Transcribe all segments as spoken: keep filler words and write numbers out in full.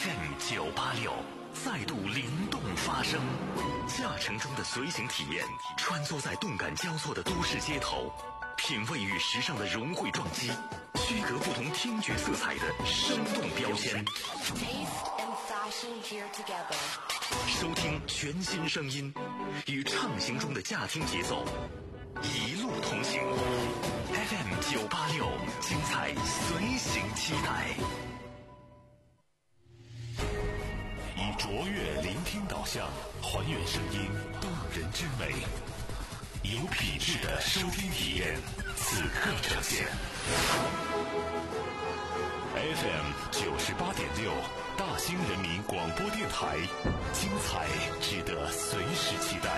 F M 九八六再度灵动发声，驾乘中的随行体验，穿梭在动感交错的都市街头，品味与时尚的融汇撞击，区隔不同听觉色彩的生动标签。收听全新声音，与畅行中的驾听节奏，一路同行。F M 九八六，精彩随行期待。以卓越聆听导向，还原声音动人之美，有品质的收听体验，此刻呈现。F M 九十八点六，大兴人民广播电台，精彩值得随时期待。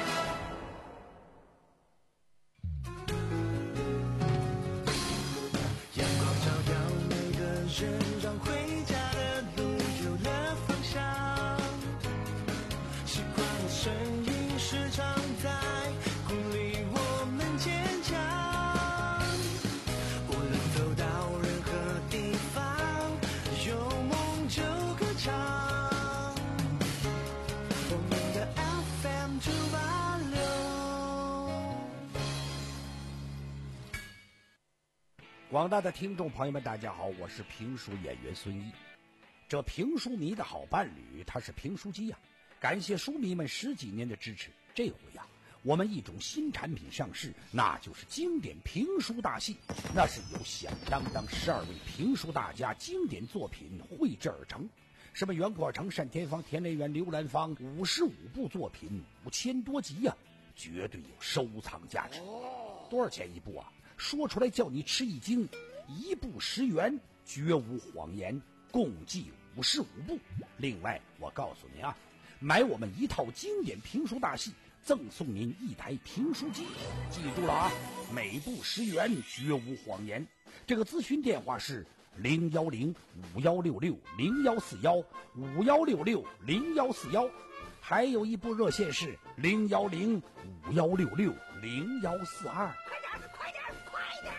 阳光照耀每个人，让回家的路有了方向。习惯的声音时常在鼓励我们坚强。无论走到任何地方，有梦就歌唱。我们的 F M 九八六。 广大的听众朋友们大家好，我是评书演员孙一。这评书迷的好伴侣他是评书机呀、啊，感谢书迷们十几年的支持。这回呀、啊，我们一种新产品上市，那就是经典评书大戏，那是由响当当十二位评书大家经典作品绘制而成，什么袁阔成、单田芳、田雷元、刘兰芳，五十五部作品，五千多集呀、啊，绝对有收藏价值。多少钱一部啊？说出来叫你吃一惊，一部十元，绝无谎言，共计五十五部。另外我告诉您啊，买我们一套经典评书大戏，赠送您一台评书机。记住了啊，每部十元，绝无谎言。这个咨询电话是零幺零五幺六六零幺四幺五幺六六零幺四幺，还有一部热线是零幺零五幺六六零幺四二。快点快点快点！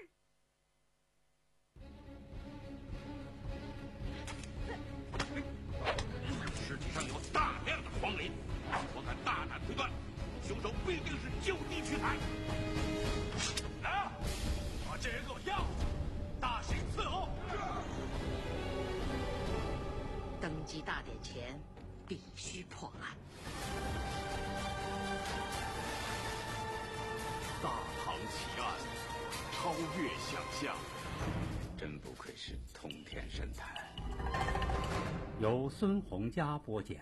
尸体上有大量的黄磷，我敢大胆推断，凶手必定是就地取材。来啊，把这人给我押回去，大刑伺候。 登基大典前必须破案。 大唐奇案，超越想象， 真不愧是通天神探。 由孙洪佳播讲。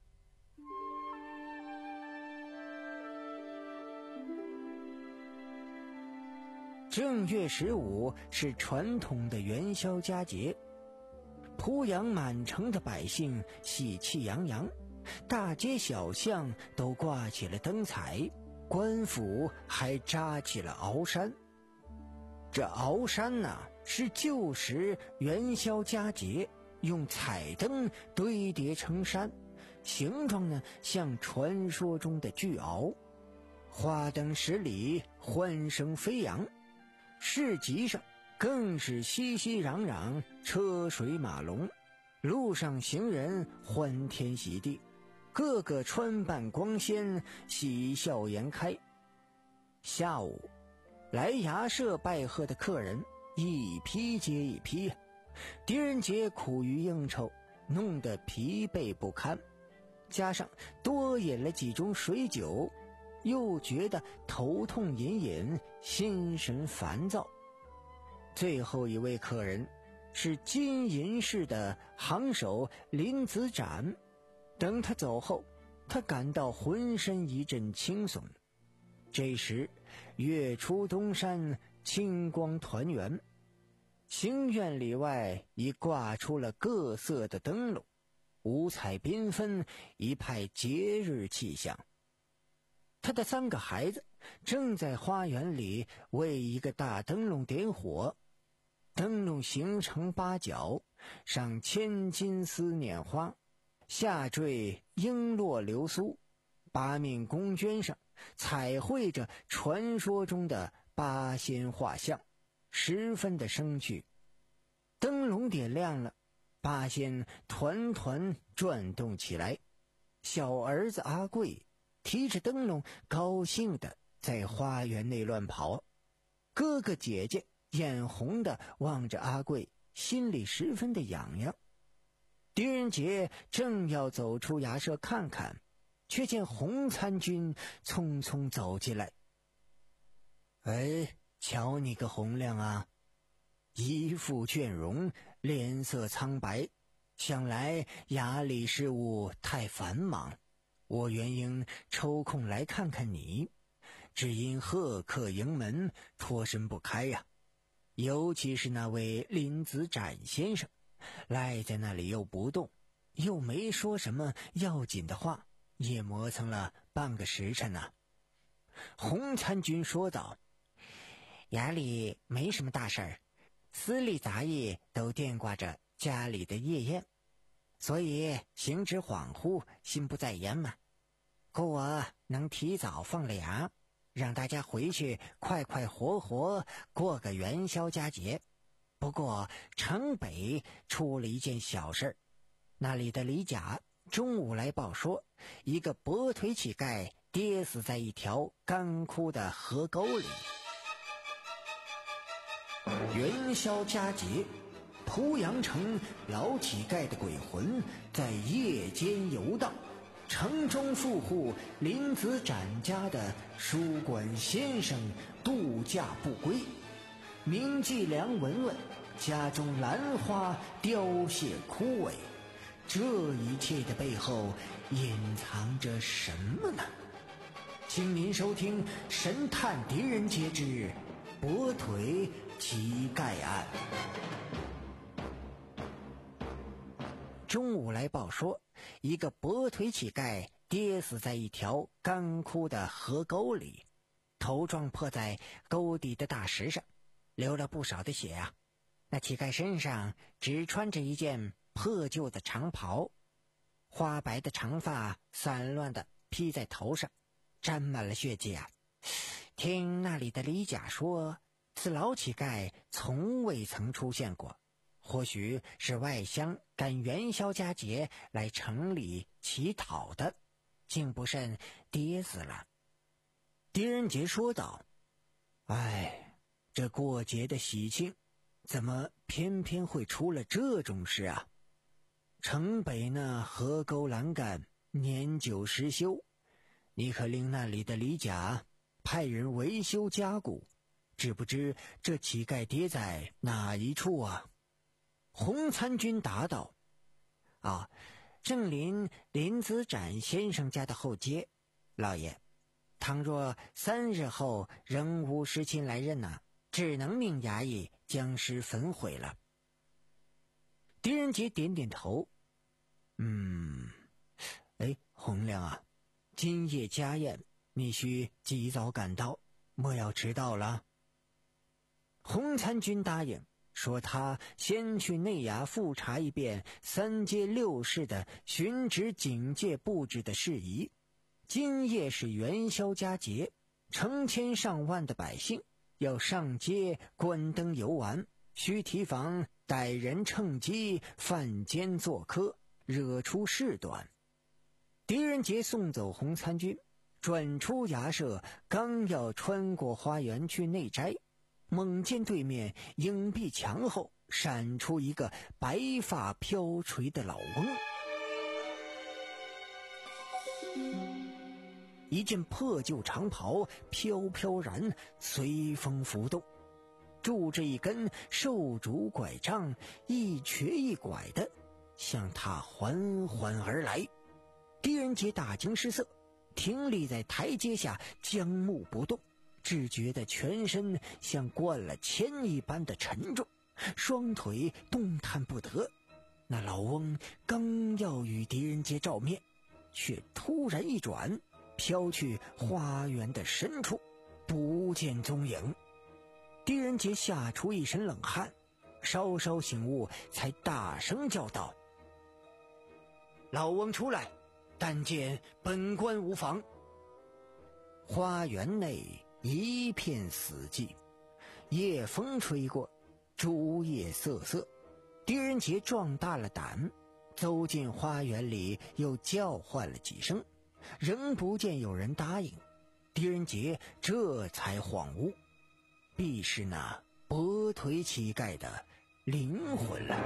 正月十五是传统的元宵佳节，濮阳满城的百姓喜气洋洋，大街小巷都挂起了灯彩，官府还扎起了鳌山。这鳌山呢，是旧时元宵佳节用彩灯堆叠成山，形状呢像传说中的巨鳌，花灯十里，欢声飞扬。市集上更是熙熙攘攘，车水马龙，路上行人欢天喜地，个个穿扮光鲜，喜笑颜开。下午来衙舍拜贺的客人一批接一批，狄仁杰苦于应酬，弄得疲惫不堪，加上多饮了几盅水酒，又觉得头痛隐隐，心神烦躁。最后一位客人是金银市的行首林子展，等他走后，他感到浑身一阵轻松。这时月出东山，清光团圆，行院里外已挂出了各色的灯笼，五彩缤纷，一派节日气象。他的三个孩子正在花园里为一个大灯笼点火，灯笼形成八角，上千金丝捻花，下坠璎珞流苏，八面宫绢上彩绘着传说中的八仙画像，十分的生趣。灯笼点亮了， 八仙团团转动起来。小儿子阿贵提着灯笼，高兴地在花园内乱跑。哥哥姐姐眼红地望着阿贵，心里十分的痒痒。狄仁杰正要走出衙舍看看，却见洪参军匆匆走进来。哎，瞧你个洪亮啊，一副倦容，脸色苍白，想来衙里事务太繁忙，我原应抽空来看看你，只因贺客迎门，脱身不开呀、啊。尤其是那位林子展先生，赖在那里又不动，又没说什么要紧的话，也磨蹭了半个时辰呢、啊。洪参军说道：衙里没什么大事儿，司隶杂役都惦挂着家里的夜宴，所以行止恍惚，心不在焉嘛。故我能提早放了衙，让大家回去快快活活过个元宵佳节。不过城北出了一件小事，那里的李甲中午来报说，一个跛腿乞丐跌死在一条干枯的河沟里。元宵佳节，濮阳城老乞丐的鬼魂在夜间游荡，城中富户林子展家的书馆先生度假不归，名妓梁文文家中兰花凋谢枯萎，这一切的背后隐藏着什么呢？请您收听《神探狄仁杰之跛腿乞丐案》。中午来报说，一个跛腿乞丐跌死在一条干枯的河沟里，头撞破在沟底的大石上，流了不少的血啊。那乞丐身上只穿着一件破旧的长袍，花白的长发散乱地披在头上，沾满了血迹啊。听那里的李甲说，此老乞丐从未曾出现过，或许是外乡赶元宵佳节来城里乞讨的，竟不慎跌死了。狄仁杰说道：哎，这过节的喜庆，怎么偏偏会出了这种事啊？城北那河沟栏杆年久失修，你可令那里的李甲派人维修加固，只不知这乞丐跌在哪一处啊？洪参军答道：啊，正临林子展先生家的后街，老爷，倘若三日后仍无尸亲来认啊，只能命衙役将尸焚毁了。狄仁杰点点头，嗯，哎，洪亮啊，今夜家宴，你需及早赶到，莫要迟到了。洪参军答应，说他先去内衙复查一遍三街六市的巡职警戒布置的事宜。今夜是元宵佳节，成千上万的百姓要上街观灯游玩，需提防歹人趁机犯奸作科，惹出事端。狄仁杰送走洪参军，转出衙舍，刚要穿过花园去内斋，猛见对面影壁墙后闪出一个白发飘垂的老翁，一件破旧长袍飘飘然随风浮动，拄着一根瘦竹拐杖，一瘸一拐的向他缓缓而来。狄仁杰大惊失色，停立在台阶下，僵木不动，只觉得全身像灌了铅一般的沉重，双腿动弹不得。那老翁刚要与狄仁杰照面，却突然一转，飘去花园的深处，不见踪影。狄仁杰吓出一身冷汗，稍稍醒悟，才大声叫道：老翁出来，但见本官无妨。花园内一片死寂，夜风吹过，竹叶瑟瑟。狄狄仁杰壮大了胆，走进花园里，又叫唤了几声，仍不见有人答应。狄仁杰这才恍悟，必是那跛腿乞丐的灵魂了。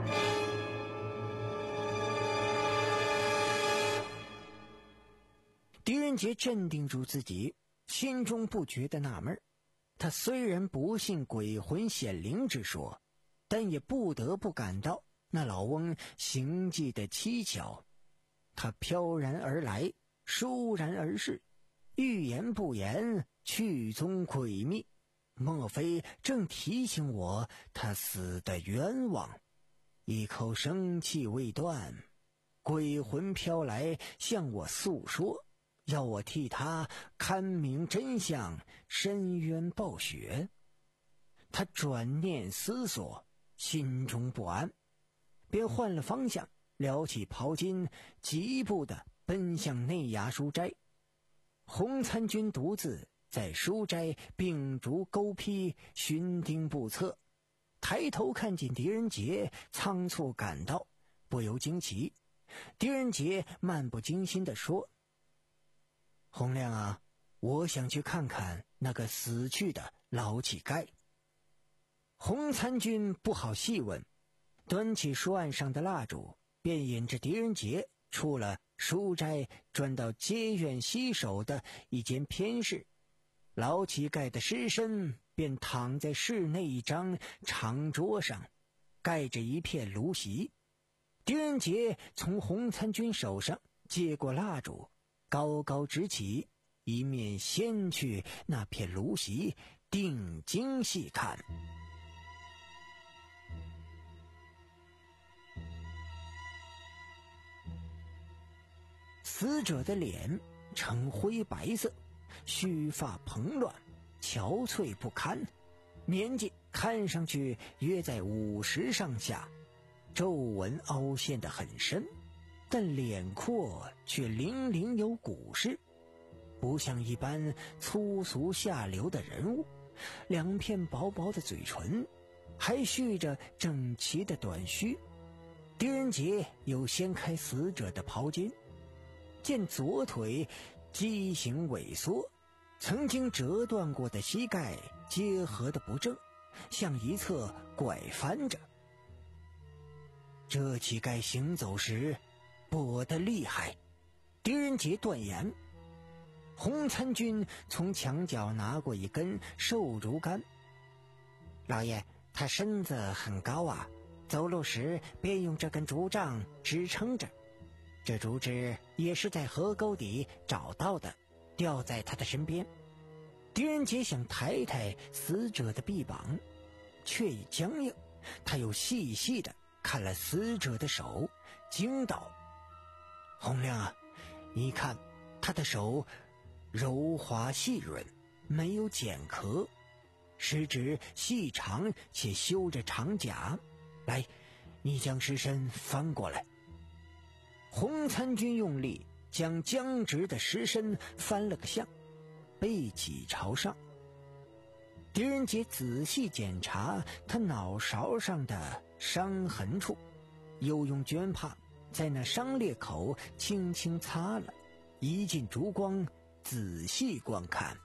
狄仁杰镇定住自己，心中不觉得纳闷。他虽然不信鬼魂显灵之说，但也不得不感到那老翁行迹的蹊跷。他飘然而来，倏然而逝，欲言不言，去踪诡秘，莫非正提醒我他死的冤枉？一口生气未断，鬼魂飘来向我诉说，要我替他看明真相，伸冤报雪。他转念思索，心中不安，便换了方向，撩起袍襟，疾步地奔向内衙书斋。洪参军独自在书斋秉烛勾批，巡盯不测，抬头看见狄仁杰仓促赶到，不由惊奇。狄仁杰漫不经心地说：洪亮啊，我想去看看那个死去的老乞丐。洪参军不好细问，端起书案上的蜡烛，便引着狄仁杰出了书斋，转到街院西首的一间偏室。老乞丐的尸身便躺在室内一张长桌上，盖着一片芦席。狄仁杰从洪参军手上接过蜡烛，高高直起，一面掀去那片芦席，定睛细看。死者的脸呈灰白色，须发蓬乱，憔悴不堪，年纪看上去约在五十上下，皱纹凹陷得很深，但脸廓却零零有古式，不像一般粗俗下流的人物。两片薄薄的嘴唇，还蓄着整齐的短须。狄仁杰又掀开死者的袍襟，见左腿畸形萎缩，曾经折断过的膝盖结合的不正，向一侧拐翻着。这乞丐行走时跛得厉害，狄仁杰断言。洪参军从墙角拿过一根瘦竹竿：老爷，他身子很高啊，走路时便用这根竹杖支撑着。这竹枝也是在河沟底找到的，吊在他的身边。狄仁杰想抬抬死者的臂膀，却已僵硬。他又细细地看了死者的手，惊道：洪亮啊，你看他的手柔滑细润，没有茧壳，食指细长且修着长甲。来，你将尸身翻过来。洪参军用力将僵直的尸身翻了个相，背脊朝上。狄仁杰仔细检查他脑勺上的伤痕处，又用绢帕在那伤裂口轻轻擦了，一进烛光仔细观看。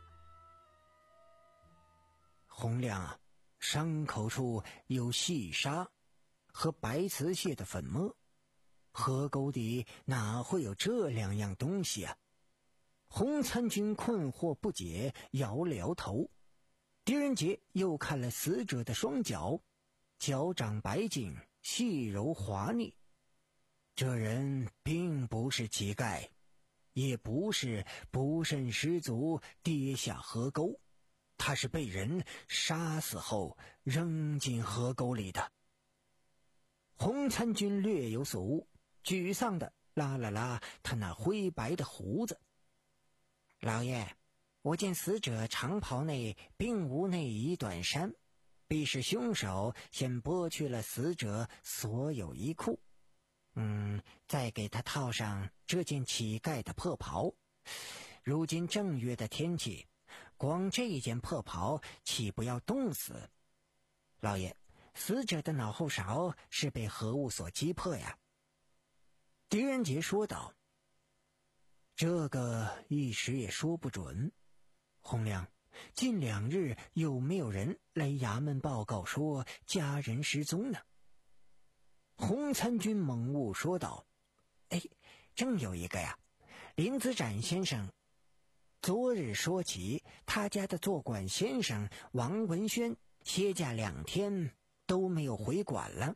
洪亮啊，伤口处有细沙和白瓷蟹的粉末，河沟底哪会有这两样东西啊？洪参军困惑不解，摇了摇头。狄仁杰又看了死者的双脚，脚掌白净，细柔滑腻。这人并不是乞丐，也不是不慎失足跌下河沟，他是被人杀死后扔进河沟里的。洪参军略有所悟，沮丧地拉了拉他那灰白的胡子。老爷，我见死者长袍内并无内衣短衫，必是凶手先剥去了死者所有衣裤，嗯，再给他套上这件乞丐的破袍。如今正月的天气，光这一件破袍岂不要冻死？老爷， 死者的脑后勺是被何物所击破呀？狄仁杰说道。这个一时也说不准。洪亮，近两日有没有人来衙门报告说家人失踪呢？洪参军猛悟说道。哎，正有一个呀，林子展先生昨日说起，他家的做馆先生王文轩歇假两天都没有回馆了。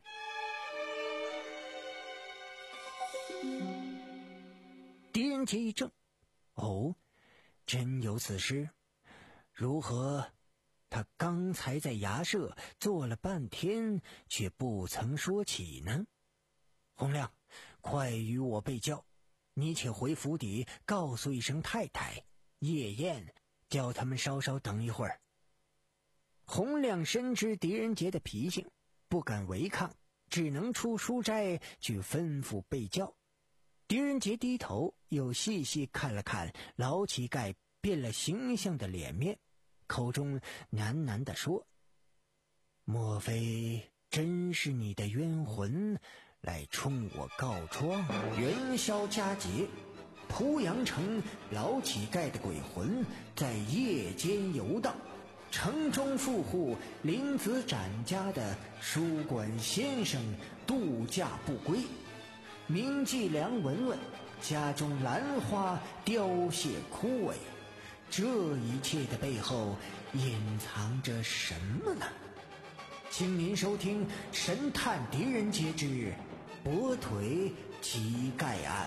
狄仁杰一怔，哦，真有此事？如何他刚才在衙舍坐了半天，却不曾说起呢？洪亮，快与我备教，你且回府邸告诉一声太太，夜宴叫他们稍稍等一会儿。洪亮深知狄仁杰的脾性，不敢违抗，只能出书斋去吩咐备教。狄仁杰低头又细细看了看老乞丐变了形象的脸面，口中喃喃地说：莫非真是你的冤魂来冲我告状？元宵佳节，濮阳城老乞丐的鬼魂在夜间游荡，城中富户林子展家的书馆先生度假不归，名妓梁文文家中兰花凋谢枯萎，这一切的背后隐藏着什么呢？请您收听《神探狄仁杰之跛腿乞丐案》。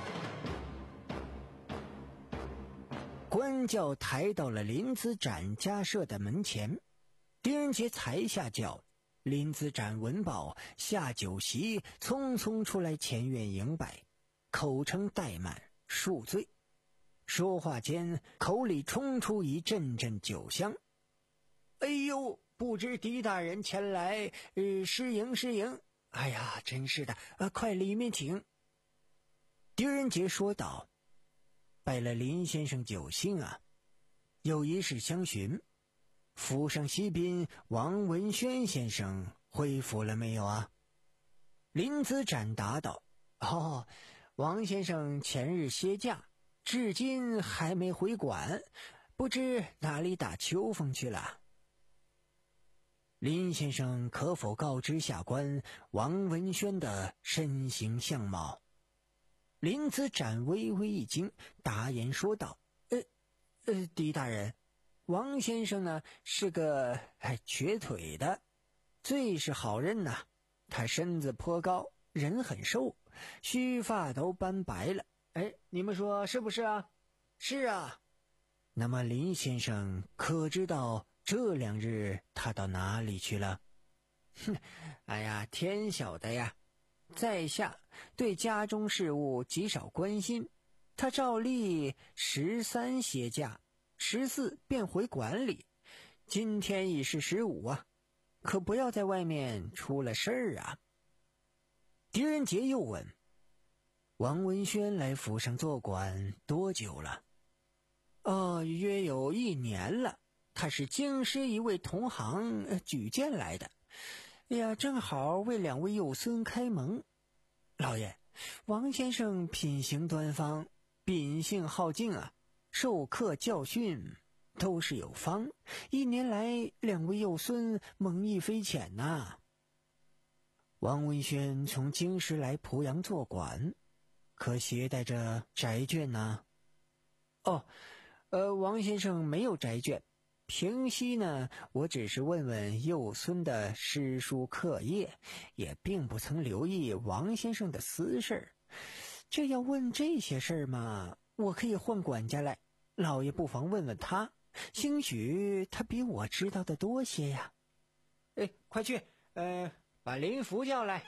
官轿抬到了林子展家舍的门前，狄仁杰才下轿，林子展闻报下酒席，匆匆出来前院迎拜，口称怠慢恕罪。说话间，口里冲出一阵阵酒香。哎呦，不知狄大人前来，呃，失迎失迎。哎呀，真是的，啊，快里面请。狄仁杰说道：拜了林先生酒兴啊，有一事相询，府上西宾王文轩先生恢复了没有啊？林子展答道：哦，王先生前日歇假，至今还没回馆，不知哪里打秋风去了。林先生可否告知下官王文轩的身形相貌？林子展微微一惊，答言说道：呃呃，狄大人，王先生呢是个哎瘸腿的，最是好人呐、啊。他身子颇高，人很瘦，须发都斑白了。哎，你们说是不是啊？是啊。那么林先生可知道这两日他到哪里去了？哼，哎呀，天晓得呀。在下对家中事务极少关心，他照例十三歇假，十四便回馆里，今天已是十五啊，可不要在外面出了事儿啊。狄仁杰又问：王文轩来府上做馆多久了？哦，约有一年了，他是京师一位同行、呃、举荐来的。哎呀，正好为两位幼孙开蒙。老爷，王先生品行端方，秉性好静啊，授课教训都是有方，一年来两位幼孙蒙益非浅呐、啊。王文轩从京师来濮阳做馆，可携带着宅眷呢？哦，呃，王先生没有宅眷。平息呢，我只是问问幼孙的诗书课业，也并不曾留意王先生的私事。这要问这些事儿嘛，我可以换管家来，老爷不妨问问他，兴许他比我知道的多些呀。哎，快去，呃，把林福叫来。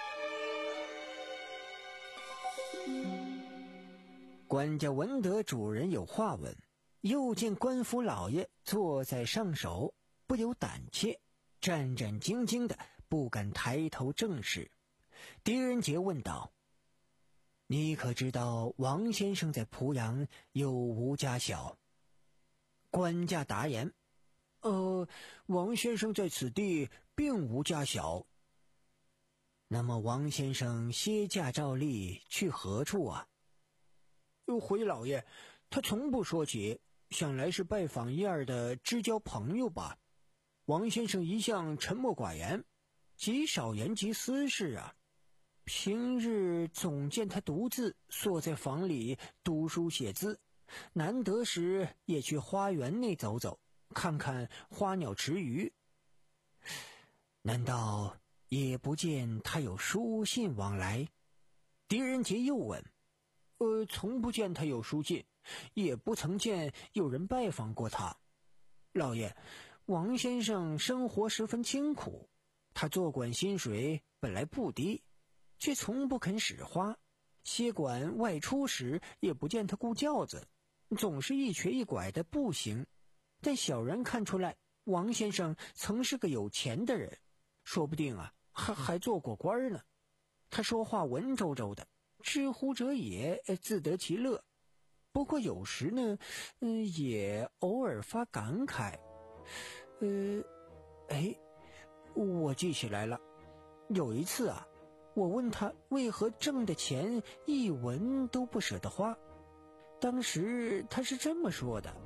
管家闻得主人有话问，又见官府老爷坐在上首，不由胆怯，战战兢兢的不敢抬头正视。狄仁杰问道：你可知道王先生在濮阳有无家小？官家答言： 呃，王先生在此地并无家小。那么王先生歇驾照例去何处啊？回老爷，他从不说起，想来是拜访一二的知交朋友吧。王先生一向沉默寡言，极少言及私事啊。平日总见他独自坐在房里读书写字，难得时也去花园内走走，看看花鸟池鱼。难道也不见他有书信往来？狄仁杰又问。呃，从不见他有书信，也不曾见有人拜访过他。老爷，王先生生活十分清苦，他做馆薪水本来不低，却从不肯使花。歇馆外出时也不见他顾轿子，总是一瘸一拐的步行。但小人看出来，王先生曾是个有钱的人，说不定啊，还还做过官呢。他说话文绉绉的，知乎者也，自得其乐。不过有时呢，嗯，也偶尔发感慨。呃，哎，我记起来了，有一次啊，我问他为何挣的钱一文都不舍得花，当时他是这么说的：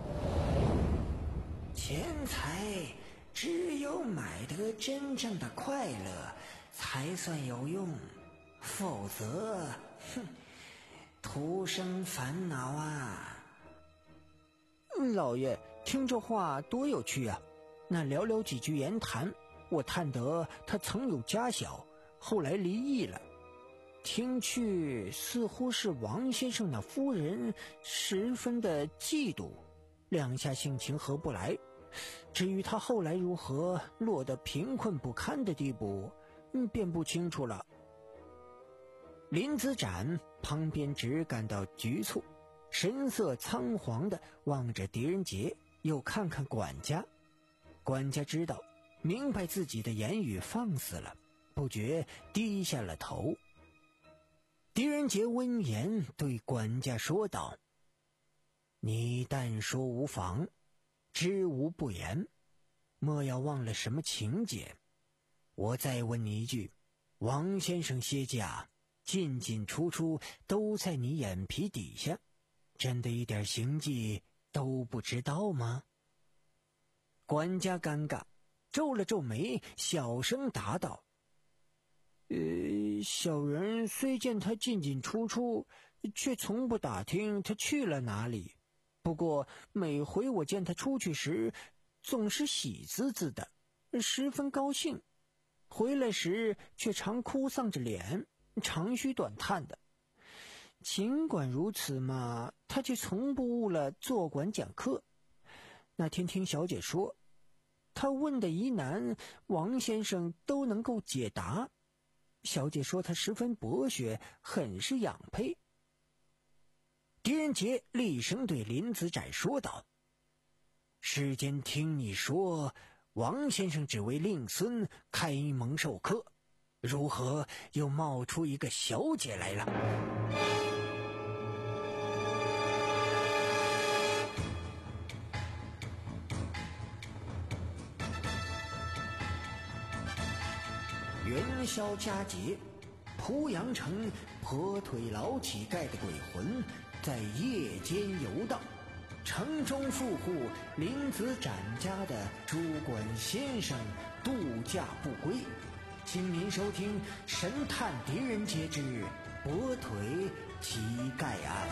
钱财只有买得真正的快乐才算有用，否则哼，徒生烦恼啊。老爷，听这话多有趣啊。那寥寥几句言谈，我探得他曾有家小，后来离异了。听去似乎是王先生那夫人十分的嫉妒，两下性情合不来。至于他后来如何落得贫困不堪的地步，嗯，便不清楚了。林子展旁边只感到局促，神色仓皇地望着狄仁杰，又看看管家。管家知道，明白自己的言语放肆了，不觉低下了头。狄仁杰闻言对管家说道：你但说无妨，知无不言，莫要忘了什么情节。我再问你一句，王先生歇驾进进出出都在你眼皮底下，真的一点行迹都不知道吗？管家尴尬，皱了皱眉，小声答道：呃，小人虽见他进进出出，却从不打听他去了哪里。不过每回我见他出去时，总是喜滋滋的，十分高兴，回来时却常哭丧着脸，长吁短叹的。尽管如此嘛，他却从不误了坐馆讲课。那天听小姐说，他问的疑难，王先生都能够解答。小姐说他十分博学，很是养佩。狄仁杰厉声对林子展说道：世间听你说王先生只为令孙开蒙授课，如何又冒出一个小姐来了？元宵佳节，濮阳城跛腿老乞丐的鬼魂在夜间游荡，城中富户林子展家的主管先生度假不归。请您收听《神探狄仁杰之跛腿乞丐案》。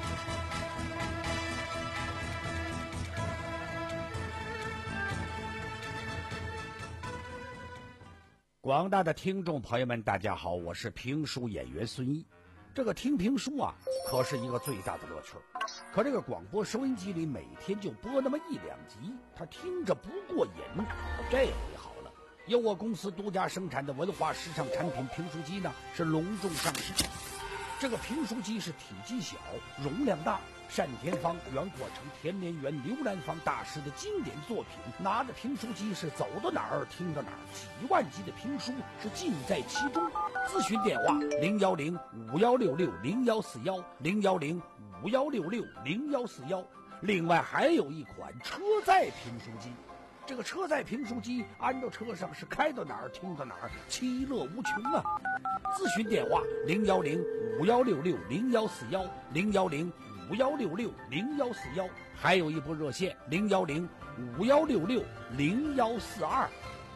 广大的听众朋友们，大家好，我是评书演员孙毅。这个听评书啊，可是一个最大的乐趣。可这个广播收音机里每天就播那么一两集，他听着不过瘾。这回好了，由我公司独家生产的文化时尚产品评书机呢，是隆重上市。这个评书机是体积小，容量大，单田芳、袁阔成、田连元、刘兰芳大师的经典作品，拿着评书机是走到哪儿听到哪儿，几万集的评书是尽在其中。咨询电话零幺零五幺六六零幺四幺零幺零五幺六六零幺四幺。另外还有一款车载评书机， 这个车载评书机安到车上是开到哪儿听到哪儿，其乐无穷啊！咨询电话零幺零五幺六六零幺四幺零幺零五幺六六零幺四幺，还有一部热线零幺零五幺六六零幺四二。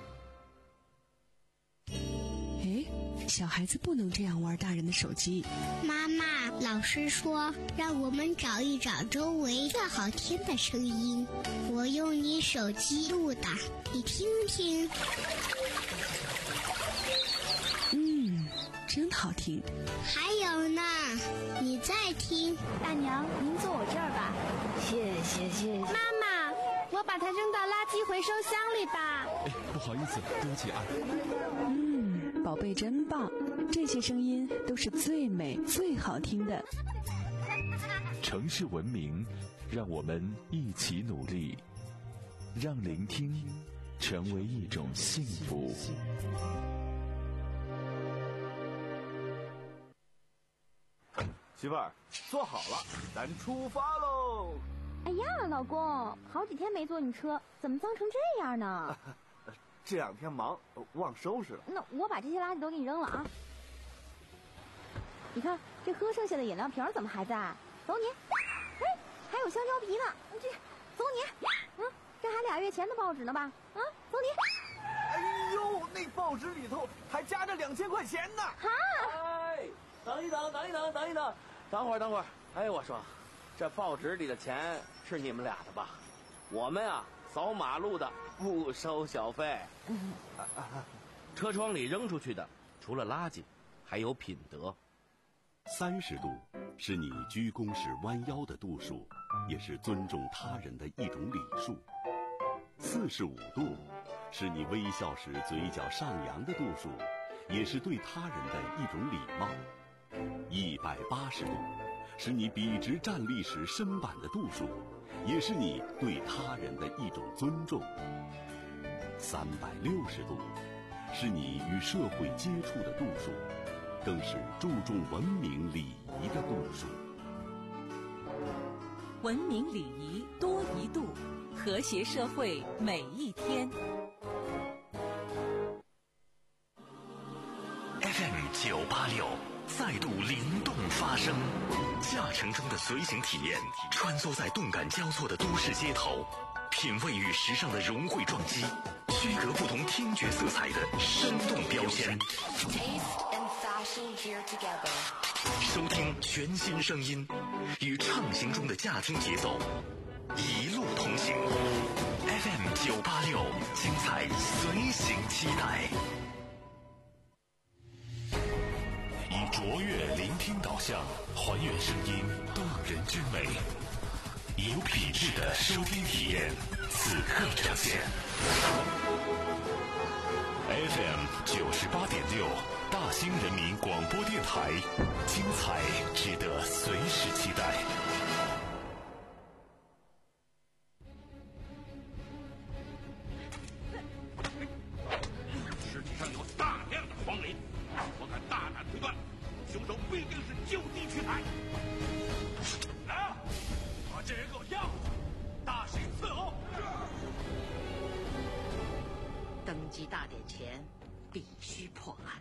哎，小孩子不能这样玩大人的手机。 妈妈，老师说让我们找一找周围最好听的声音，我用你手机录的，你听听。 嗯，真好听。 还有呢，你再听。 大娘，您坐我这儿吧。 谢谢谢谢。 妈妈，我把它扔到垃圾回收箱里吧。 哎，不好意思，对不起啊。 嗯，宝贝真棒，这些声音都是最美最好听的。 城市文明，让我们一起努力，让聆听成为一种幸福。 媳妇儿，坐好了，咱出发喽！ 哎呀，老公，好几天没坐你车，怎么脏成这样呢？ 这两天忙，忘收拾了。 那我把这些垃圾都给你扔了啊！你看，这喝剩下的饮料瓶怎么还在？走你！哎，还有香蕉皮呢，这走你！嗯，这还俩月前的报纸呢吧？啊，走你！ 哎呦，那报纸里头还夹着两千块钱呢！ 哈！ 哎，等一等，等一等，等一等。等会儿，等会儿！哎，我说，这报纸里的钱是你们俩的吧？我们啊，扫马路的不收小费。车窗里扔出去的，除了垃圾，还有品德。 三十度是你鞠躬时弯腰的度数，也是尊重他人的一种礼数。四十五度是你微笑时嘴角上扬的度数，也是对他人的一种礼貌。一百八十度是你笔直站立时身板的度数，也是你对他人的一种尊重。三百六十度是你与社会接触的度数，更是注重文明礼仪的度数。 文明礼仪多一度，和谐社会每一天。 F M 九八六再度灵动发声，驾乘中的随行体验，穿梭在动感交错的都市街头，品味与时尚的融汇撞击，区隔不同听觉色彩的生动标签。收听全新声音，与畅行中的驾听节奏，一路同行。F M 九八六，精彩随行期待。以卓越聆听导向，还原声音动人之美，以有品质的收听体验，此刻呈现。F M 九十八点六，大兴人民广播电台，精彩值得随时期待。 尸体上有大量的黄磷，我敢大胆推断，凶手必定是就地取材。来啊，把这人给我押回去，大刑伺候。 登基大典前必须破案。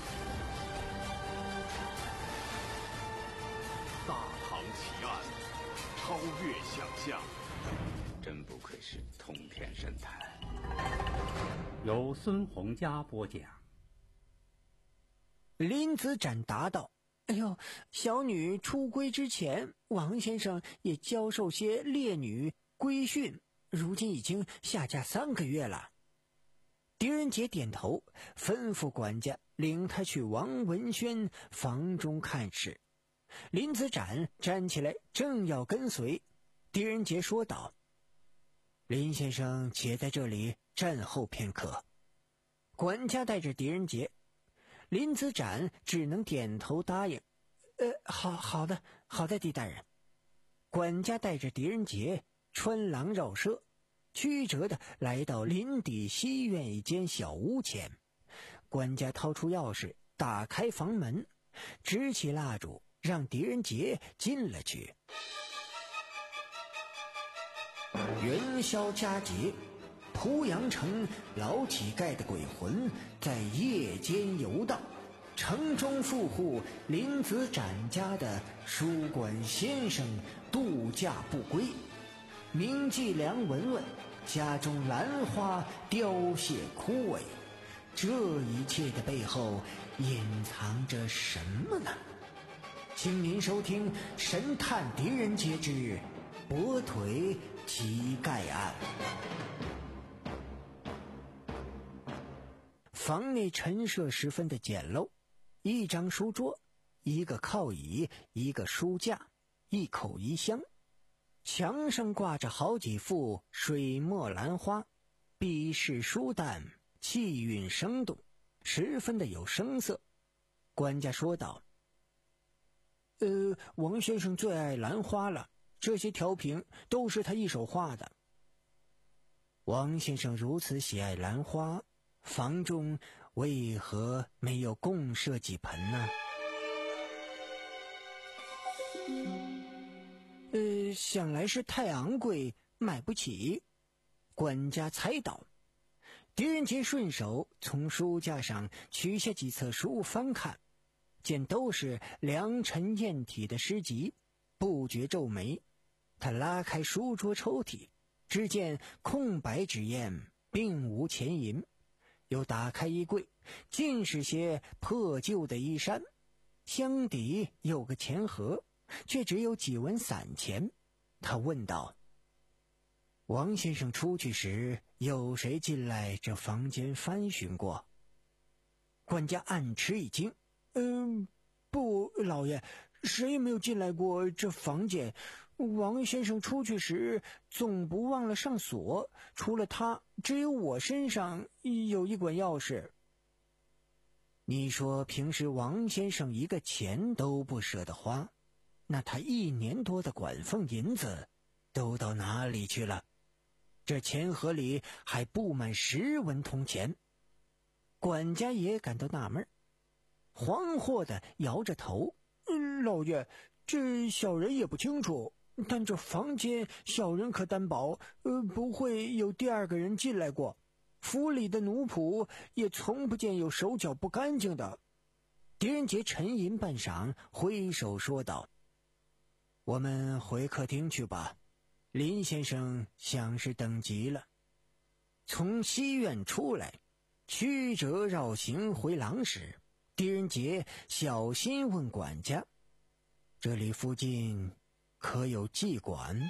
大唐奇案，超越想象，真不愧是通天神探。 由孙洪佳播讲。 林子展答道：哎呦，小女出归之前，王先生也教授些烈女规训，如今已经下嫁三个月了。狄仁杰点头，吩咐管家领他去王文轩房中看事。林子展站起来，正要跟随，狄仁杰说道：林先生且在这里站候片刻。管家带着狄仁杰，林子展只能点头答应。呃，好好的，好的，狄大人。管家带着狄仁杰穿廊绕舍，曲折地来到林底西院一间小屋前。管家掏出钥匙，打开房门，支起蜡烛，让狄仁杰进了去。元宵佳节， 濮阳城老乞丐的鬼魂在夜间游荡，城中富户林子展家的书馆先生度假不归，名妓梁文文家中兰花凋谢枯萎，这一切的背后隐藏着什么呢？请您收听《神探狄仁杰之跛腿乞丐案》。房内陈设十分的简陋，一张书桌，一个靠椅，一个书架，一口衣箱，墙上挂着好几幅水墨兰花，笔势舒淡，气韵生动，十分的有声色。管家说道：呃，王先生最爱兰花了，这些调瓶都是他一手画的。王先生如此喜爱兰花，房中为何没有共设几盆呢？呃，想来是太昂贵，买不起。管家猜到。狄仁杰顺手从书架上取下几册书翻看，见都是良辰艳体的诗集，不觉皱眉。他拉开书桌抽屉，只见空白纸砚，并无钱银。又打开衣柜，尽是些破旧的衣衫，箱底有个钱盒，却只有几文散钱。他问道：王先生出去时，有谁进来这房间翻寻过？管家暗吃一惊：嗯，不，老爷，谁也没有进来过这房间。王先生出去时总不忘了上锁，除了他，只有我身上有一管钥匙。你说平时王先生一个钱都不舍得花，那他一年多的管俸银子都到哪里去了？这钱盒里还不满十文铜钱。管家也感到纳闷，惶惑地摇着头：嗯，老爷，这小人也不清楚，但这房间小人可担保，呃，不会有第二个人进来过。府里的奴仆也从不见有手脚不干净的。狄仁杰沉吟半晌，挥手说道：我们回客厅去吧，林先生想是等急了。从西院出来，曲折绕行回廊时，狄仁杰小心问管家：这里附近可有妓馆？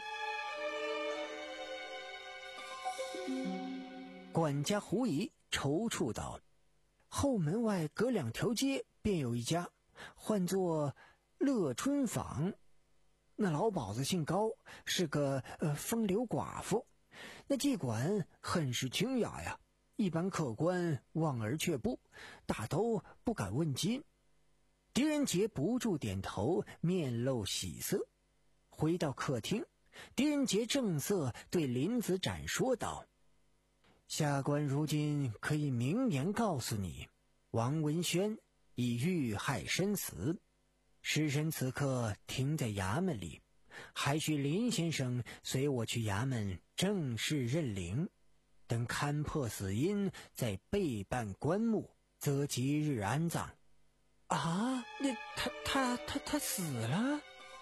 管家狐疑踌躇道：后门外隔两条街便有一家，唤作乐春坊。那老鸨子姓高，是个呃风流寡妇。那妓馆很是清雅呀，一般客官望而却步，大都不敢问津。狄仁杰不住点头，面露喜色。回到客厅，狄仁杰正色对林子展说道：下官如今可以明言告诉你，王文轩已遇害身死，尸身此刻停在衙门里，还需林先生随我去衙门正式认领，等勘破死因，再备办棺木，则即日安葬。啊，那他他他他死了？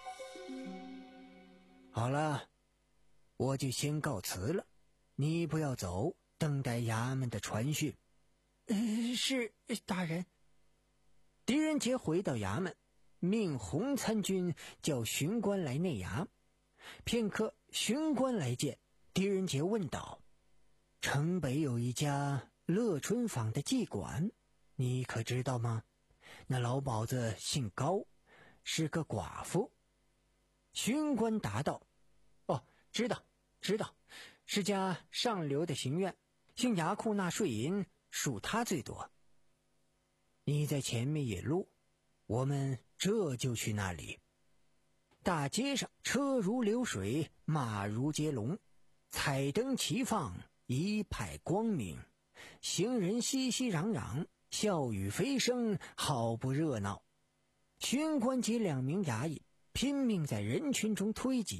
好了，我就先告辞了，你不要走，等待衙门的传讯。呃，是大人。狄仁杰回到衙门，命洪参军叫巡官来内衙。片刻，巡官来见，狄仁杰问道：城北有一家乐春坊的妓馆，你可知道吗？那老鸨子姓高，是个寡妇。巡官答道：哦，知道知道，是家上流的行院，姓衙库纳税银属他最多。你在前面引路，我们这就去那里。大街上车如流水，马如接龙，彩灯齐放，一派光明，行人熙熙攘攘，笑语飞声，好不热闹。巡官及两名衙役拼命在人群中推挤，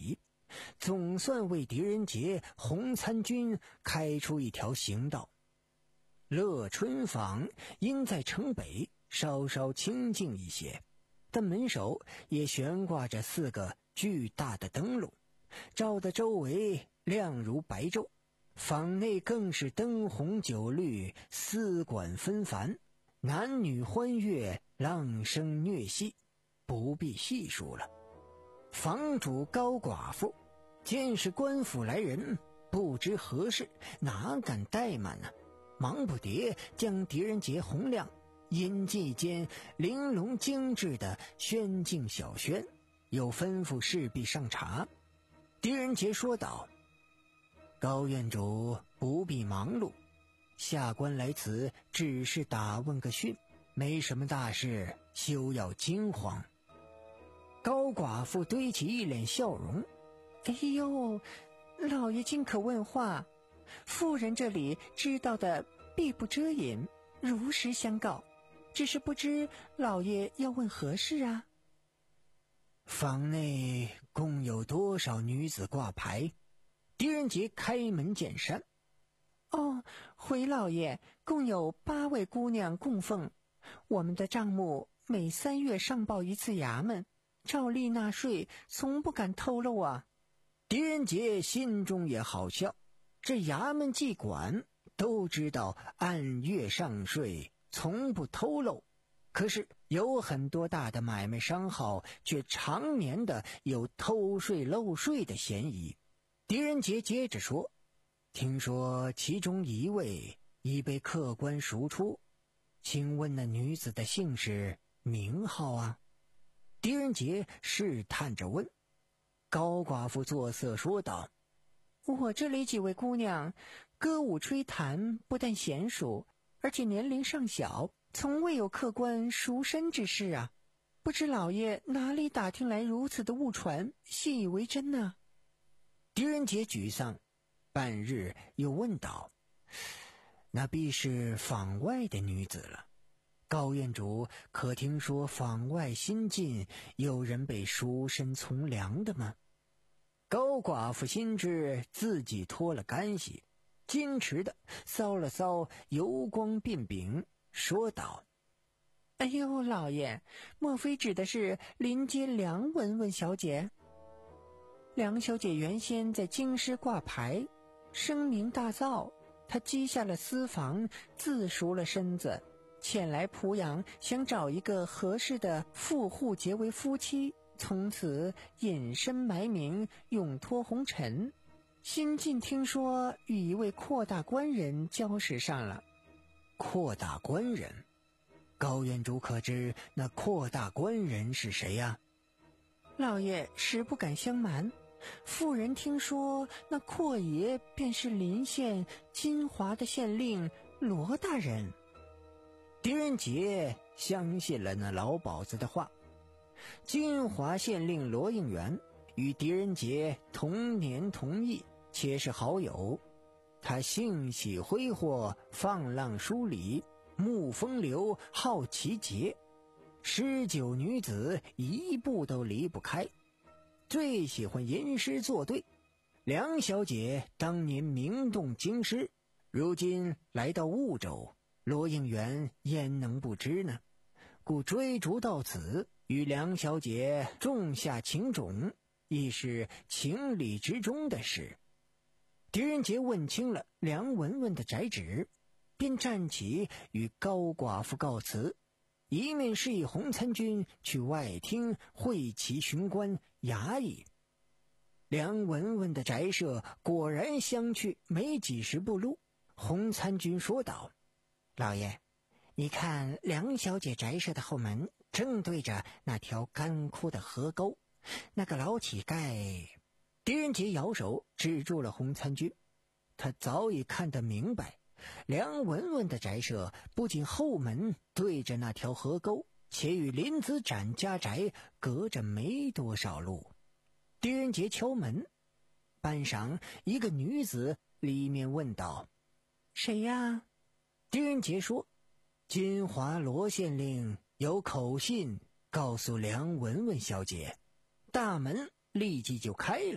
总算为狄仁杰、洪参军开出一条行道。乐春坊应在城北，稍稍清静一些，但门首也悬挂着四个巨大的灯笼，照得周围亮如白昼。坊内更是灯红酒绿，丝管纷繁，男女欢悦，浪声虐戏，不必细数了。房主高寡妇见是官府来人，不知何事，哪敢怠慢呢？忙不迭将狄仁杰、洪亮引进一间玲珑精致的轩静小轩，又吩咐侍婢上茶。狄仁杰说道：高院主不必忙碌，下官来此只是打问个讯，没什么大事，休要惊慌。高寡妇堆起一脸笑容：哎呦，老爷尽可问话，妇人这里知道的必不遮掩，如实相告，只是不知老爷要问何事啊？坊内共有多少女子挂牌？狄仁杰开门见山：哦，回老爷，共有八位姑娘供奉。我们的账目每三月上报一次衙门，照例纳税，从不敢透露啊。狄仁杰心中也好笑，这衙门既管，都知道按月上税，从不透露。可是有很多大的买卖商号却常年的有偷税漏税的嫌疑。狄仁杰接着说：听说其中一位已被客官赎出，请问那女子的姓氏名号啊？狄仁杰试探着问。高寡妇作色说道：我这里几位姑娘歌舞吹弹，不但娴熟，而且年龄尚小，从未有客官赎身之事啊，不知老爷哪里打听来如此的误传，信以为真呢？狄仁杰沮丧，半日又问道：那必是坊外的女子了。高院主可听说坊外新近有人被赎身从良的吗？高寡妇心知自己脱了干系，矜持的搔了搔油光鬓柄，说道：哎呦，老爷，莫非指的是临街梁文文小姐？梁小姐原先在京师挂牌，声名大噪，她积下了私房，自赎了身子，前来濮阳，想找一个合适的富户结为夫妻，从此隐身埋名，永脱红尘。新近听说与一位阔大官人交识上了。阔大官人？高院主可知那阔大官人是谁呀？老爷实不敢相瞒，妇人听说那阔爷便是临县金华的县令罗大人。狄仁杰相信了那老鸨子的话。金华县令罗应元与狄仁杰同年同义，且是好友。他性喜挥霍，放浪疏离，慕风流，好奇节，诗酒女子一步都离不开，最喜欢吟诗作对。梁小姐当年名动京师，如今来到婺州，罗应元焉能不知呢？故追逐到此，与梁小姐种下情种，亦是情理之中的事。狄仁杰问清了梁文文的宅址，便站起与高寡妇告辞，一面示意洪参军去外厅会齐巡官衙役。梁文文的宅舍果然相去没几十步路。洪参军说道：老爷，你看梁小姐宅舍的后门正对着那条干枯的河沟，那个老乞丐……狄仁杰摇手止住了洪参军。他早已看得明白，梁文文的宅舍不仅后门对着那条河沟，且与林子展家宅隔着没多少路。狄仁杰敲门，半晌，一个女子里面问道：谁呀？狄仁杰说：金华罗县令有口信告诉梁文文小姐。大门立即就开了，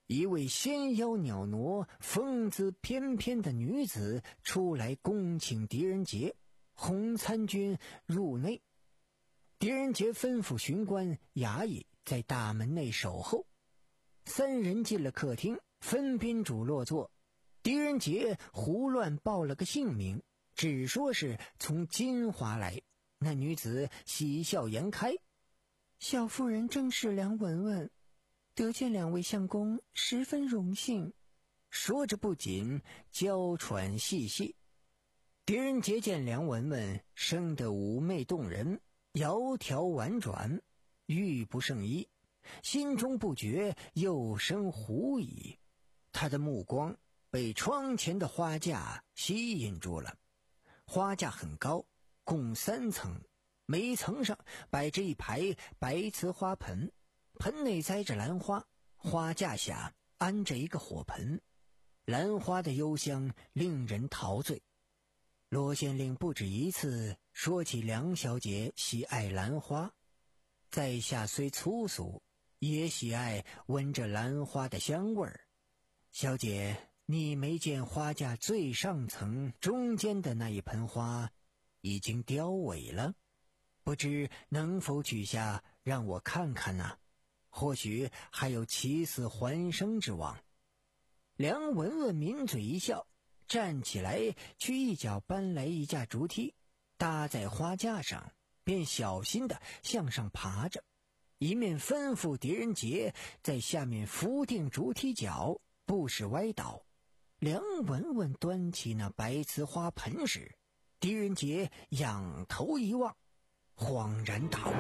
一位纤腰袅娜、风姿翩翩的女子出来恭请狄仁杰，洪参军入内。狄仁杰吩咐巡官衙役在大门内守候。三人进了客厅，分宾主落座。狄仁杰胡乱报了个姓名，只说是从金华来。那女子喜笑颜开：“小妇人正是梁文文，得见两位相公，十分荣幸。”说着不仅娇喘细细。狄仁杰见梁文文生得妩媚动人，窈窕婉转，玉不胜衣，心中不觉又生狐疑。他的目光被窗前的花架吸引住了。花架很高，共三层，每层上摆着一排白瓷花盆，盆内栽着兰花，花架下安着一个火盆，兰花的幽香令人陶醉。罗县令不止一次说起梁小姐喜爱兰花，在下虽粗俗，也喜爱闻着兰花的香味儿。小姐，你没见花架最上层中间的那一盆花已经凋萎了，不知能否取下让我看看呢？或许还有起死还生之望。梁文文抿嘴一笑，站起来去一脚搬来一架竹梯，搭在花架上，便小心地向上爬着，一面吩咐狄仁杰在下面扶定竹梯脚，不使歪倒。梁文文端起那白瓷花盆时，狄仁杰仰头一望，恍然大悟。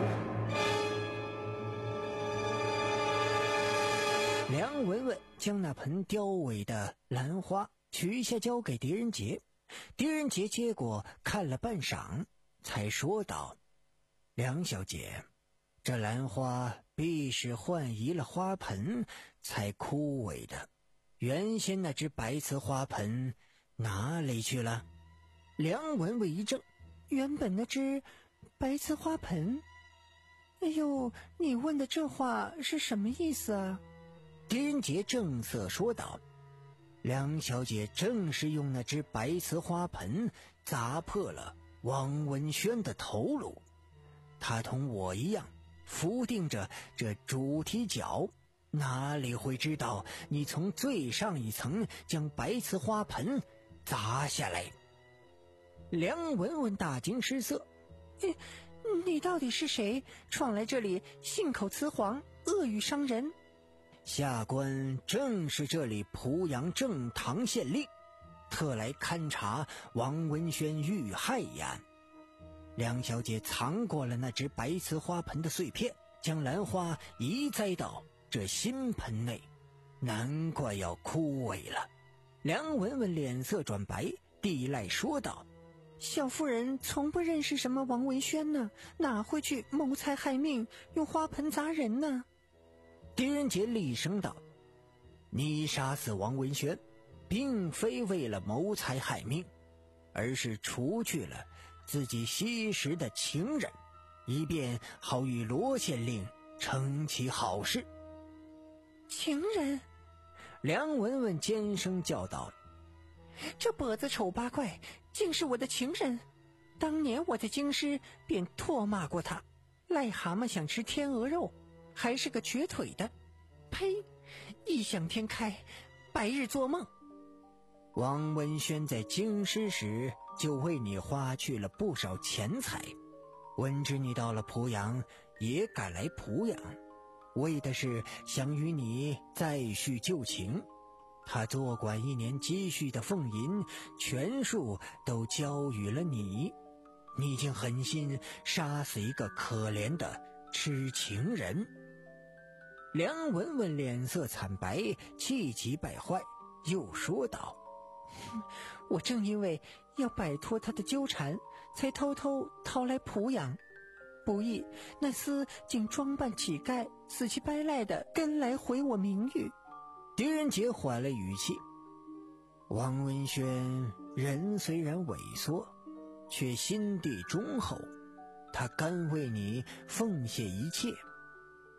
梁文文将那盆凋萎的兰花取下交给狄仁杰，狄仁杰接过看了半晌，才说道：“梁小姐，这兰花必是换移了花盆才枯萎的，原先那只白瓷花盆哪里去了？”梁文文一怔，原本那只白瓷花盆？哎呦，你问的这话是什么意思啊？狄仁杰正色说道：“梁小姐正是用那只白瓷花盆砸破了王文轩的头颅，她同我一样扶定着这主梯脚，哪里会知道你从最上一层将白瓷花盆砸下来？”梁文文大惊失色：“你你到底是谁？闯来这里信口雌黄，恶语伤人？”下官正是这里濮阳正堂县令，特来勘察王文轩遇害一案。梁小姐藏过了那只白瓷花盆的碎片，将兰花移栽到这新盆内，难怪要枯萎了。梁文文脸色转白，地赖说道：“小妇人从不认识什么王文轩呢，哪会去谋财害命，用花盆砸人呢？”狄仁杰厉声道：“你杀死王文轩，并非为了谋财害命，而是除去了自己昔时的情人，以便好与罗县令成其好事。”情人？梁文文尖声叫道：“这跛子丑八怪竟是我的情人！当年我在京师便唾骂过他，癞蛤蟆想吃天鹅肉，还是个瘸腿的，呸！异想天开，白日做梦。王文轩在京师时就为你花去了不少钱财，闻知你到了濮阳，也赶来濮阳，为的是想与你再续旧情。他多管一年积蓄的俸银，全数都交予了你，你竟狠心杀死一个可怜的痴情人。”梁文文脸色惨白，气急败坏，又说道：“我正因为要摆脱他的纠缠，才偷偷逃来濮阳，不意那厮竟装扮乞丐，死乞白赖的跟来毁我名誉。”狄仁杰缓了语气：“王文轩人虽然萎缩，却心地忠厚，他甘为你奉献一切。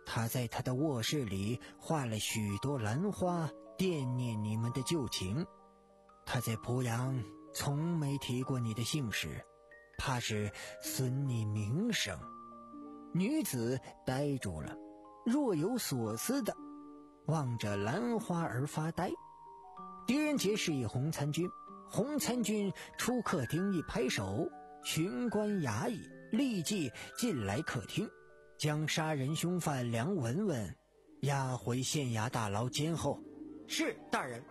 他在他的卧室里画了许多兰花，惦念你们的旧情。他在濮阳从没提过你的姓氏，怕是损你名声。女子呆住了，若有所思的望着兰花而发呆。狄仁杰示意洪参军，洪参军出客厅一拍手，巡官衙役立即进来客厅，将杀人凶犯梁文文押回县衙大牢监候。 是，大人。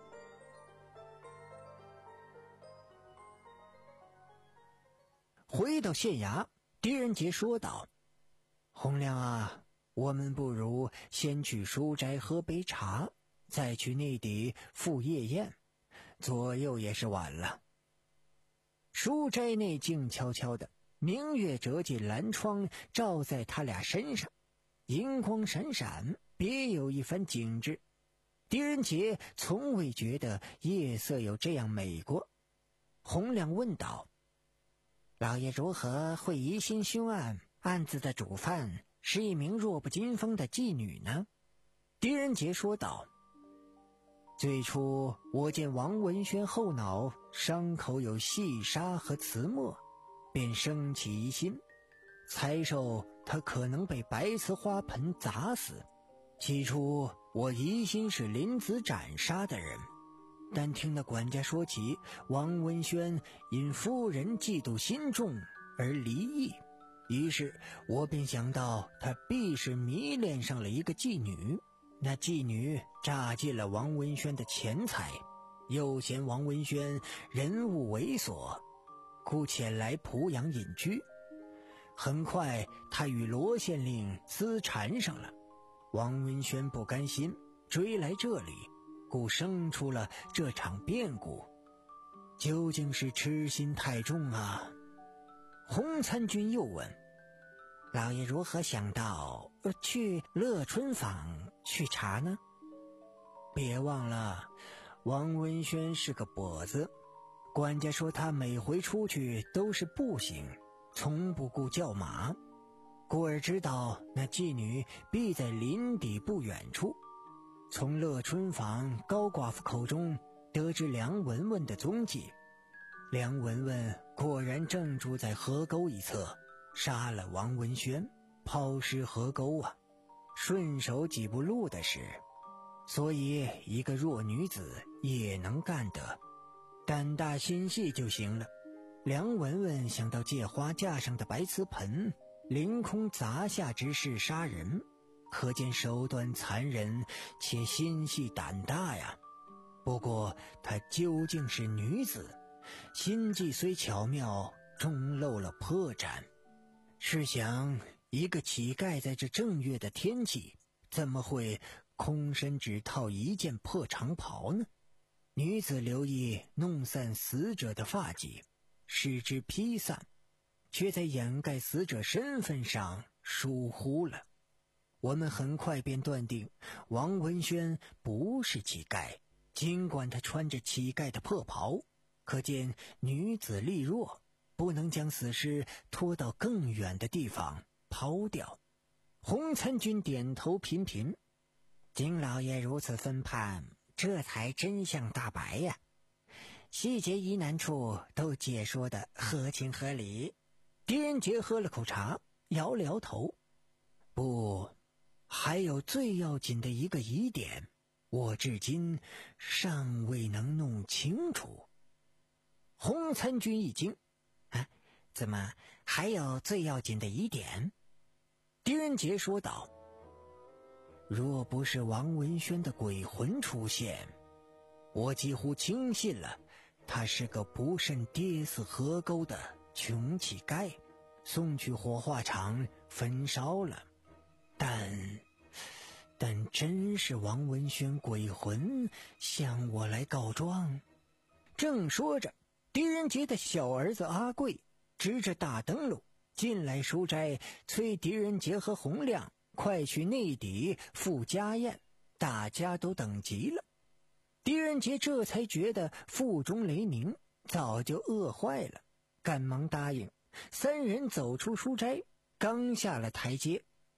回到县衙，狄仁杰说道：洪亮啊，我们不如先去书斋喝杯茶，再去内邸赴夜宴，左右也是晚了。书斋内静悄悄的，明月折进蓝窗，照在他俩身上，银光闪闪，别有一番景致。狄仁杰从未觉得夜色有这样美过。洪亮问道：老爷如何会疑心凶案？案子的主犯是一名弱不禁风的妓女呢？狄仁杰说道：最初我见王文轩后脑伤口有细沙和瓷墨，便生起疑心，猜受他可能被白瓷花盆砸死。起初我疑心是林子斩杀的人，但听了管家说起王文轩因夫人嫉妒心重而离异，于是我便想到他必是迷恋上了一个妓女，那妓女榨尽了王文轩的钱财，又嫌王文轩人物猥琐，故遣来濮阳隐居。很快他与罗县令私缠上了，王文轩不甘心，追来这里，故生出了这场变故。究竟是痴心太重啊？洪参军又问：老爷如何想到呃去乐春坊去查呢？别忘了王文轩是个跛子，管家说他每回出去都是步行，从不顾叫马。故而知道那妓女必在林底不远处，从乐春坊高寡妇口中得知梁文文的踪迹。梁文文果然正住在河沟一侧，杀了王文轩，抛尸河沟啊，顺手几步路的事。所以一个弱女子也能干得，胆大心细就行了。梁文文想到借花架上的白瓷盆凌空砸下之事杀人，可见手段残忍且心细胆大呀。不过她究竟是女子，心计虽巧妙，终露了破绽。试想一个乞丐在这正月的天气，怎么会空身只套一件破长袍呢？女子留意弄散死者的发髻，使之披散，却在掩盖死者身份上疏忽了。我们很快便断定王文轩不是乞丐，尽管他穿着乞丐的破袍，可见女子力弱，不能将死尸拖到更远的地方抛掉。洪参军点头频频：金老爷如此分判，这才真相大白呀，细节疑难处都解说得合情合理。狄仁杰喝了口茶，摇了摇头：不，还有最要紧的一个疑点，我至今尚未能弄清楚。洪参军一惊：啊，怎么还有最要紧的疑点？狄仁杰说道：若不是王文轩的鬼魂出现，我几乎轻信了他是个不慎跌死河沟的穷乞丐，送去火化场焚烧了。但但真是王文轩鬼魂向我来告状？正说着，狄仁杰的小儿子阿贵执着大灯笼进来书斋，催狄仁杰和洪亮快去内邸赴家宴，大家都等急了。狄仁杰这才觉得腹中雷鸣，早就饿坏了，赶忙答应。三人走出书斋，刚下了台阶，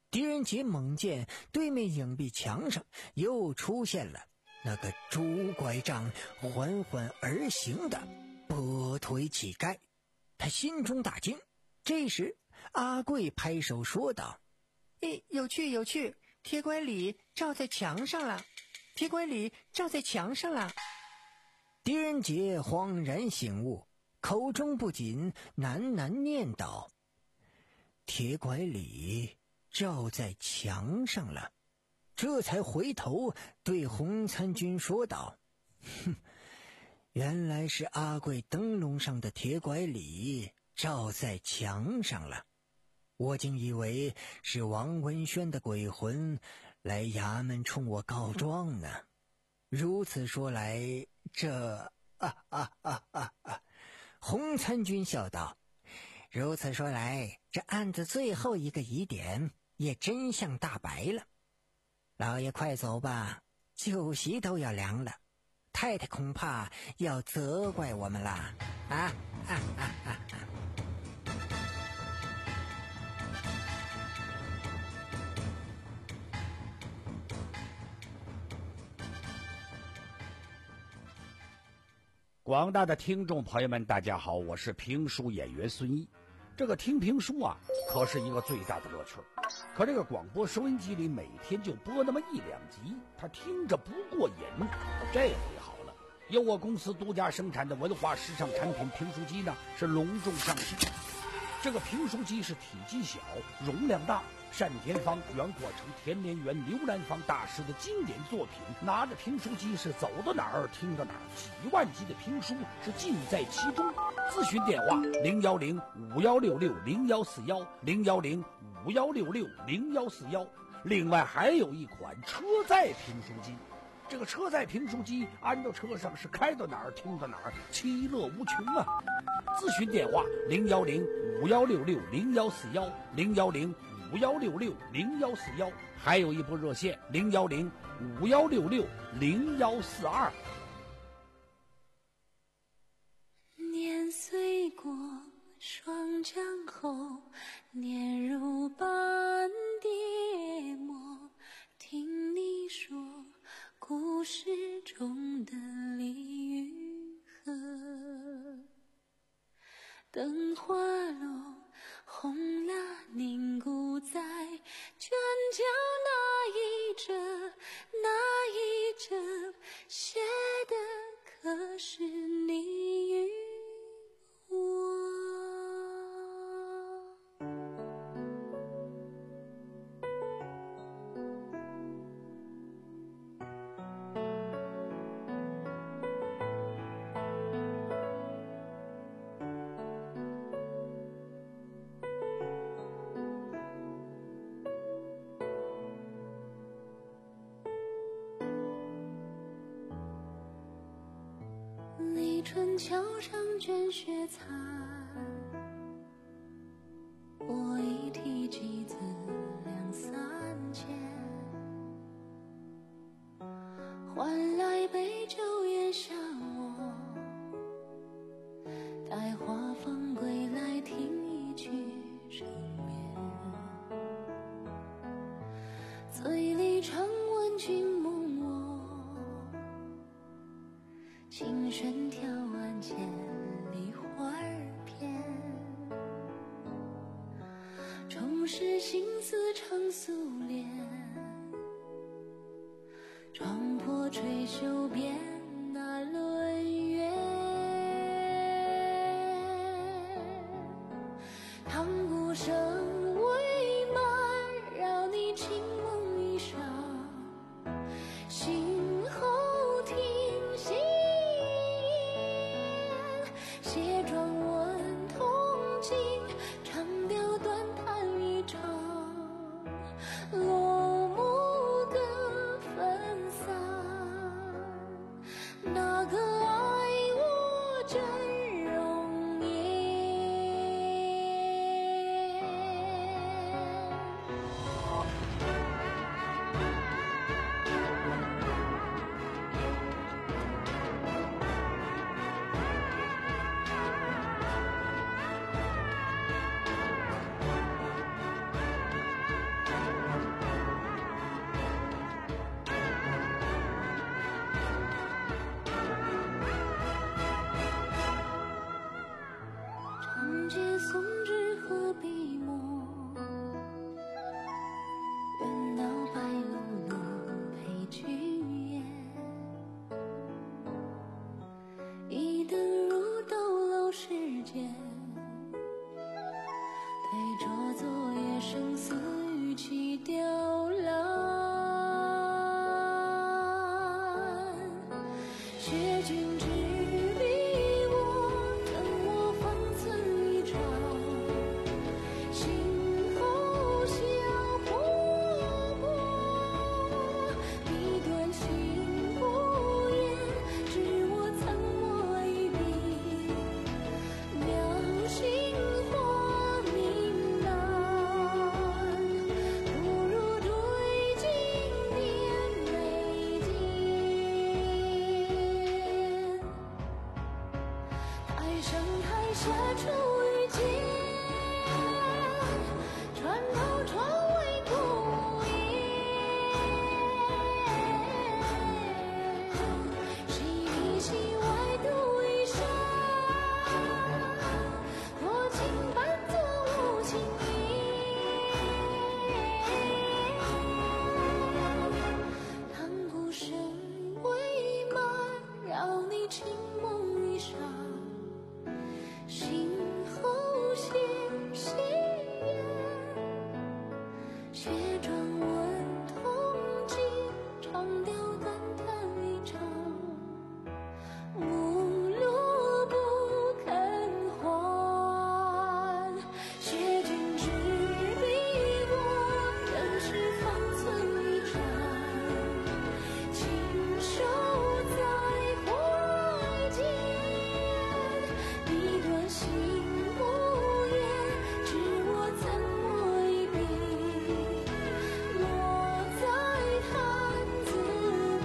狄仁杰猛见对面影壁墙上又出现了那个拄拐杖缓缓而行的跛腿乞丐，他心中大惊。这时阿贵拍手说道：诶，有趣有趣，铁拐李照在墙上了，铁拐李照在墙上了。狄仁杰恍然醒悟，口中不禁喃喃念道：铁拐李照在墙上了。这才回头对洪参军说道：哼，原来是阿贵灯笼上的铁拐李照在墙上了，我竟以为是王文轩的鬼魂来衙门冲我告状呢。如此说来，这啊啊啊啊啊！洪参军笑道：如此说来，这案子最后一个疑点也真相大白了。老爷快走吧，酒席都要凉了，太太恐怕要责怪我们了啊啊啊啊啊！ 广大的听众朋友们，大家好，我是评书演员孙毅。这个听评书啊，可是一个最大的乐趣。可这个广播收音机里每天就播那么一两集，他听着不过瘾。这回好了，由我公司独家生产的文化时尚产品评书机呢，是隆重上市。这个评书机是体积小，容量大，单田芳、袁阔成、田连元、刘兰芳大师的经典作品，拿着评书机是走到哪儿听到哪儿，几万集的评书是尽在其中。咨询电话零幺零五幺六六零幺四幺零幺零五幺六六零幺四幺。另外还有一款车载评书机，这个车载评书机安到车上是开到哪儿听到哪儿，其乐无穷啊！咨询电话零幺零五幺六六零幺四幺零幺零五幺六六零幺四幺，还有一部热线零幺零五幺六六零幺四二。 年岁过双江后，年如斑蝶墨。听你说故事中的鲤鱼河，灯花落，红蜡凝固在卷角那一折，那一折写的可是你与我。立春桥上卷雪残，我一提及子两三千，换来杯酒言笑我，待花放归来听一曲长眠，醉里常问君梦我，琴声调完千里花儿片，重拾心思常苏联，撞破垂袖边那轮圆，唐鼓声未满，扰你清梦一晌，醒后听戏卸妆问铜镜，长调短弹一场，落幕各分散，那个爱我真容颜。 学君执笔我，等我方寸一场，心后笑破过，笔端心不言，知我曾墨一笔，描心或明白，不如追经典美景。台上台下初遇见，船头船尾不言，戏里戏外独一扇，多情伴作无情意。当鼓声未满，扰你清梦一晌，心后写夕颜，血转文同济，长调短叹一场，暮落不肯还，学君执笔我，仍是方寸一转，亲手在怀间，笔端心不言，知我曾墨一笔，落在坛子边，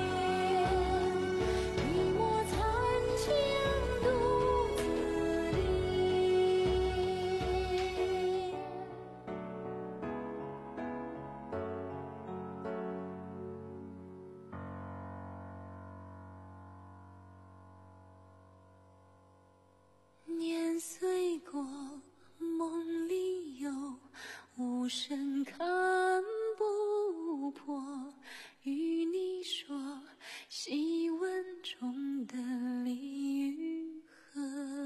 笔墨残香独自怜。年岁过，梦里有无声看不破，与你说细文中的离与合。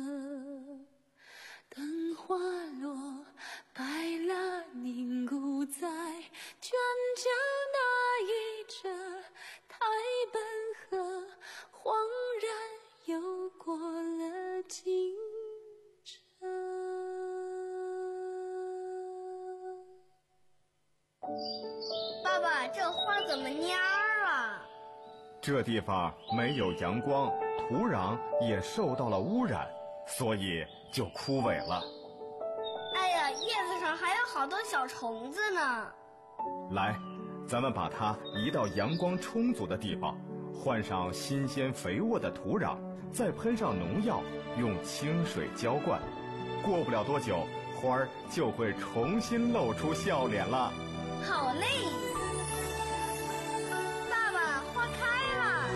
灯花落，白蜡凝固在卷角那一折，台本河恍然又过了今晨。 爸爸，这花怎么蔫儿了？ 这地方没有阳光，土壤也受到了污染，所以就枯萎了。 哎呀，叶子上还有好多小虫子呢。 来，咱们把它移到阳光充足的地方，换上新鲜肥沃的土壤，再喷上农药，用清水浇灌。过不了多久，花儿就会重新露出笑脸了。 好嘞，爸爸，花开了。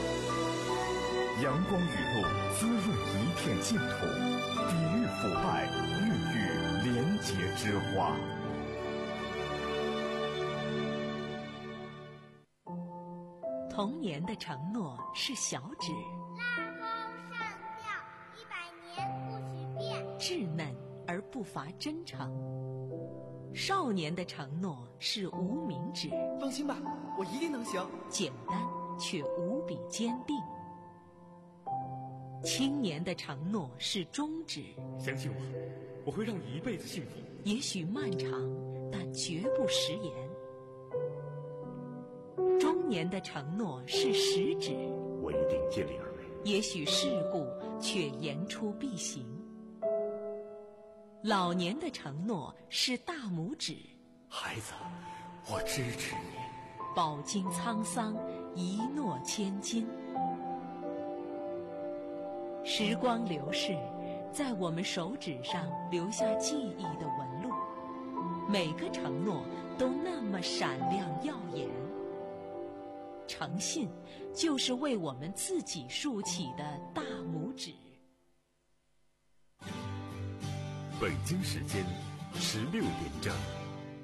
阳光雨露滋润一片净土，抵御腐败，孕育廉洁之花。 童年的承诺是小指， 拉钩上吊，一百年不许变。 稚嫩而不乏真诚。少年的承诺是无名指， 放心吧，我一定能行。 简单却无比坚定。青年的承诺是中指， 相信我，我会让你一辈子幸福。 也许漫长，但绝不食言。中年的承诺是食指， 我一定尽力而为。 也许世故，却言出必行。老年的承诺是大拇指， 孩子，我支持你。 饱经沧桑，一诺千金。时光流逝，在我们手指上留下记忆的纹路，每个承诺都那么闪亮耀眼。诚信就是为我们自己竖起的大拇指。 北京时间十六点整。